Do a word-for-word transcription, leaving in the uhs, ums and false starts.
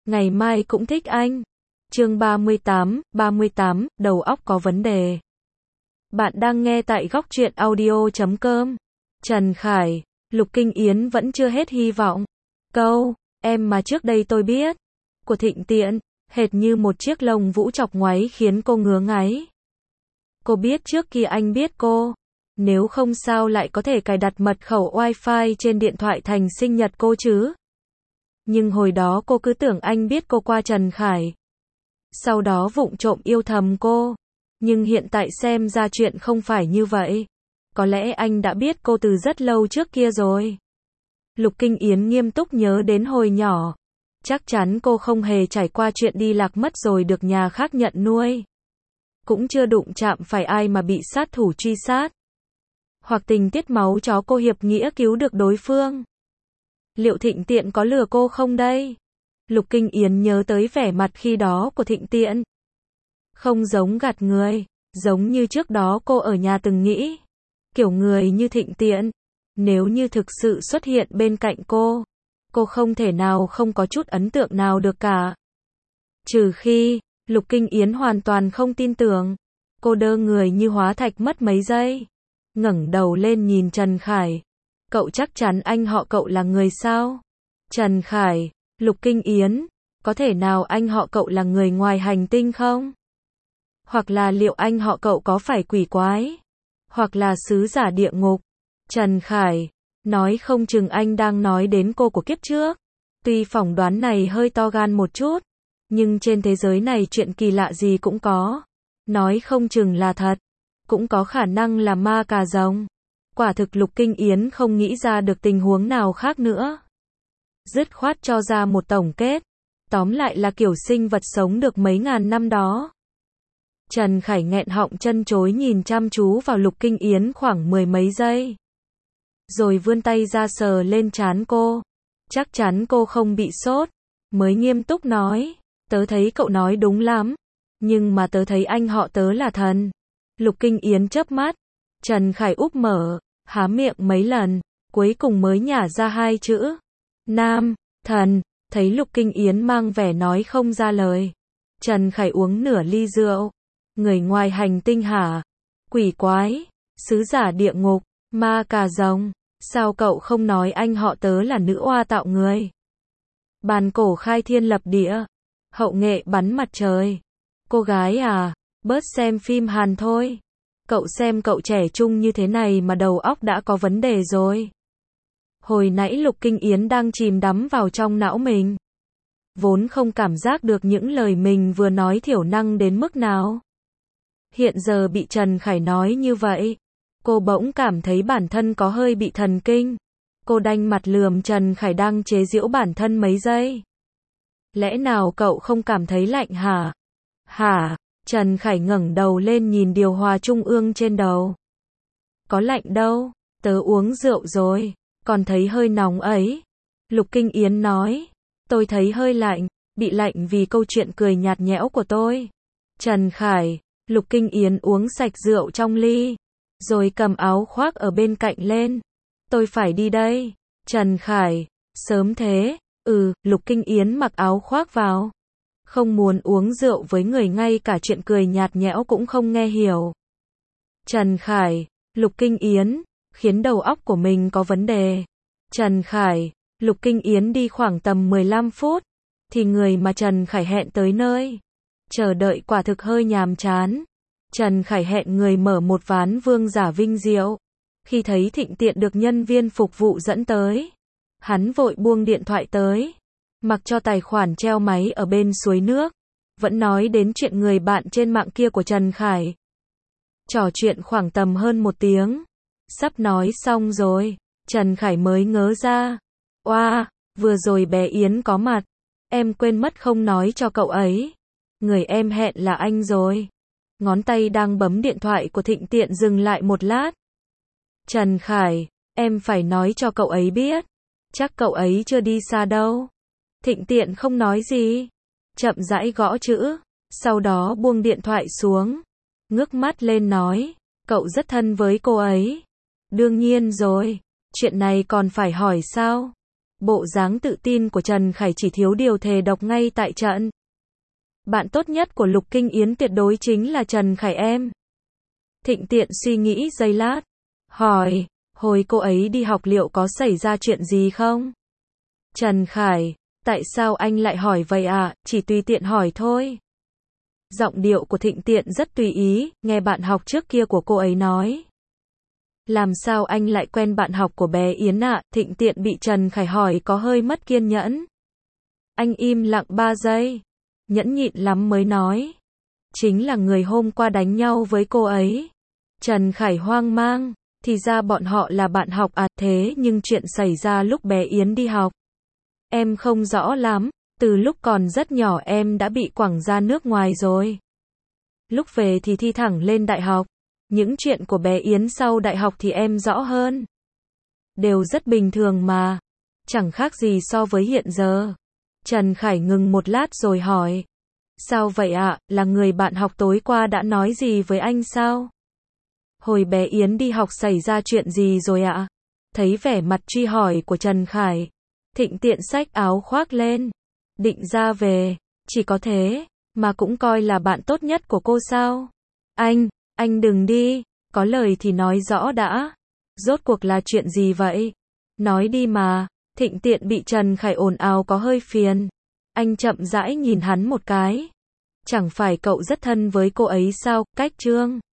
ngày mai cũng thích anh. Chương ba mươi tám, ba mươi tám, đầu óc có vấn đề. Bạn đang nghe tại góc truyện audio chấm com. Trần Khải, Lục Kinh Yến vẫn chưa hết hy vọng. Câu, em mà trước đây tôi biết, của Thịnh Tiện, hệt như một chiếc lông vũ chọc ngoáy khiến cô ngứa ngáy. Cô biết trước kia anh biết cô, nếu không sao lại có thể cài đặt mật khẩu wifi trên điện thoại thành sinh nhật cô chứ. Nhưng hồi đó cô cứ tưởng anh biết cô qua Trần Khải. Sau đó vụng trộm yêu thầm cô. Nhưng hiện tại xem ra chuyện không phải như vậy. Có lẽ anh đã biết cô từ rất lâu trước kia rồi. Lục Kinh Yến nghiêm túc nhớ đến hồi nhỏ. Chắc chắn cô không hề trải qua chuyện đi lạc mất rồi được nhà khác nhận nuôi. Cũng chưa đụng chạm phải ai mà bị sát thủ truy sát. Hoặc tình tiết máu chó cô hiệp nghĩa cứu được đối phương. Liệu Thịnh Tiện có lừa cô không đây? Lục Kinh Yến nhớ tới vẻ mặt khi đó của Thịnh Tiện. Không giống gạt người, giống như trước đó cô ở nhà từng nghĩ. Kiểu người như Thịnh Tiện, nếu như thực sự xuất hiện bên cạnh cô, cô không thể nào không có chút ấn tượng nào được cả. Trừ khi, Lục Kinh Yến hoàn toàn không tin tưởng. Cô đơ người như hóa thạch mất mấy giây. Ngẩng đầu lên nhìn Trần Khải. Cậu chắc chắn anh họ cậu là người sao? Trần Khải, Lục Kinh Yến, có thể nào anh họ cậu là người ngoài hành tinh không? Hoặc là liệu anh họ cậu có phải quỷ quái? Hoặc là sứ giả địa ngục? Trần Khải, nói không chừng anh đang nói đến cô của kiếp trước. Tuy phỏng đoán này hơi to gan một chút, nhưng trên thế giới này chuyện kỳ lạ gì cũng có. Nói không chừng là thật, cũng có khả năng là ma cà rồng. Quả thực Lục Kinh Yến không nghĩ ra được tình huống nào khác nữa. Dứt khoát cho ra một tổng kết. Tóm lại là kiểu sinh vật sống được mấy ngàn năm đó. Trần Khải nghẹn họng chân chối nhìn chăm chú vào Lục Kinh Yến khoảng mười mấy giây. Rồi vươn tay ra sờ lên trán cô. Chắc chắn cô không bị sốt. Mới nghiêm túc nói. Tớ thấy cậu nói đúng lắm. Nhưng mà tớ thấy anh họ tớ là thần. Lục Kinh Yến chớp mắt. Trần Khải úp mở, há miệng mấy lần. Cuối cùng mới nhả ra hai chữ. Nam, thần. Thấy Lục Kinh Yến mang vẻ nói không ra lời. Trần Khải uống nửa ly rượu. Người ngoài hành tinh hả? Quỷ quái, sứ giả địa ngục, ma cà rồng. Sao cậu không nói anh họ tớ là nữ oa tạo người? Bàn cổ khai thiên lập địa. Hậu nghệ bắn mặt trời. Cô gái à, bớt xem phim Hàn thôi. Cậu xem cậu trẻ trung như thế này mà đầu óc đã có vấn đề rồi. Hồi nãy Lục Kinh Yến đang chìm đắm vào trong não mình. Vốn không cảm giác được những lời mình vừa nói thiểu năng đến mức nào. Hiện giờ bị Trần Khải nói như vậy. Cô bỗng cảm thấy bản thân có hơi bị thần kinh. Cô đanh mặt lườm Trần Khải đang chế giễu bản thân mấy giây. Lẽ nào cậu không cảm thấy lạnh hả? Hả? Trần Khải ngẩng đầu lên nhìn điều hòa trung ương trên đầu. Có lạnh đâu, tớ uống rượu rồi, còn thấy hơi nóng ấy. Lục Kinh Yến nói, tôi thấy hơi lạnh, bị lạnh vì câu chuyện cười nhạt nhẽo của tôi. Trần Khải, Lục Kinh Yến uống sạch rượu trong ly, rồi cầm áo khoác ở bên cạnh lên. Tôi phải đi đây. Trần Khải, sớm thế, ừ, Lục Kinh Yến mặc áo khoác vào. Không muốn uống rượu với người ngay cả chuyện cười nhạt nhẽo cũng không nghe hiểu. Trần Khải, Lục Kinh Yến, khiến đầu óc của mình có vấn đề. Trần Khải, Lục Kinh Yến đi khoảng tầm mười lăm phút, thì người mà Trần Khải hẹn tới nơi. Chờ đợi quả thực hơi nhàm chán. Trần Khải hẹn người mở một ván vương giả vinh diệu. Khi thấy Thịnh Tiện được nhân viên phục vụ dẫn tới, hắn vội buông điện thoại tới. Mặc cho tài khoản treo máy ở bên suối nước. Vẫn nói đến chuyện người bạn trên mạng kia của Trần Khải. Trò chuyện khoảng tầm hơn một tiếng. Sắp nói xong rồi, Trần Khải mới ngớ ra. Oa, vừa rồi bé Yến có mặt. Em quên mất không nói cho cậu ấy. Người em hẹn là anh rồi. Ngón tay đang bấm điện thoại của Thịnh Tiện dừng lại một lát. Trần Khải, em phải nói cho cậu ấy biết. Chắc cậu ấy chưa đi xa đâu. Thịnh Tiện không nói gì. Chậm rãi gõ chữ. Sau đó buông điện thoại xuống. Ngước mắt lên nói. Cậu rất thân với cô ấy. Đương nhiên rồi. Chuyện này còn phải hỏi sao? Bộ dáng tự tin của Trần Khải chỉ thiếu điều thề độc ngay tại trận. Bạn tốt nhất của Lục Kinh Yến tuyệt đối chính là Trần Khải em. Thịnh Tiện suy nghĩ giây lát. Hỏi, hồi cô ấy đi học liệu có xảy ra chuyện gì không? Trần Khải, tại sao anh lại hỏi vậy ạ? À? Chỉ tùy tiện hỏi thôi. Giọng điệu của Thịnh Tiện rất tùy ý, nghe bạn học trước kia của cô ấy nói. Làm sao anh lại quen bạn học của bé Yến ạ? À? Thịnh Tiện bị Trần Khải hỏi có hơi mất kiên nhẫn. Anh im lặng ba giây. Nhẫn nhịn lắm mới nói. Chính là người hôm qua đánh nhau với cô ấy. Trần Khải hoang mang. Thì ra bọn họ là bạn học à? Thế nhưng chuyện xảy ra lúc bé Yến đi học. Em không rõ lắm. Từ lúc còn rất nhỏ em đã bị quẳng ra nước ngoài rồi. Lúc về thì thi thẳng lên đại học. Những chuyện của bé Yến sau đại học thì em rõ hơn. Đều rất bình thường mà. Chẳng khác gì so với hiện giờ. Trần Khải ngừng một lát rồi hỏi. Sao vậy ạ? À? Là người bạn học tối qua đã nói gì với anh sao? Hồi bé Yến đi học xảy ra chuyện gì rồi ạ? À? Thấy vẻ mặt truy hỏi của Trần Khải. Thịnh Tiện xách áo khoác lên. Định ra về. Chỉ có thế. Mà cũng coi là bạn tốt nhất của cô sao? Anh, anh đừng đi. Có lời thì nói rõ đã. Rốt cuộc là chuyện gì vậy? Nói đi mà. Thịnh Tiện bị Trần Khải ồn ào có hơi phiền. Anh chậm rãi nhìn hắn một cái. Chẳng phải cậu rất thân với cô ấy sao? Cách Trương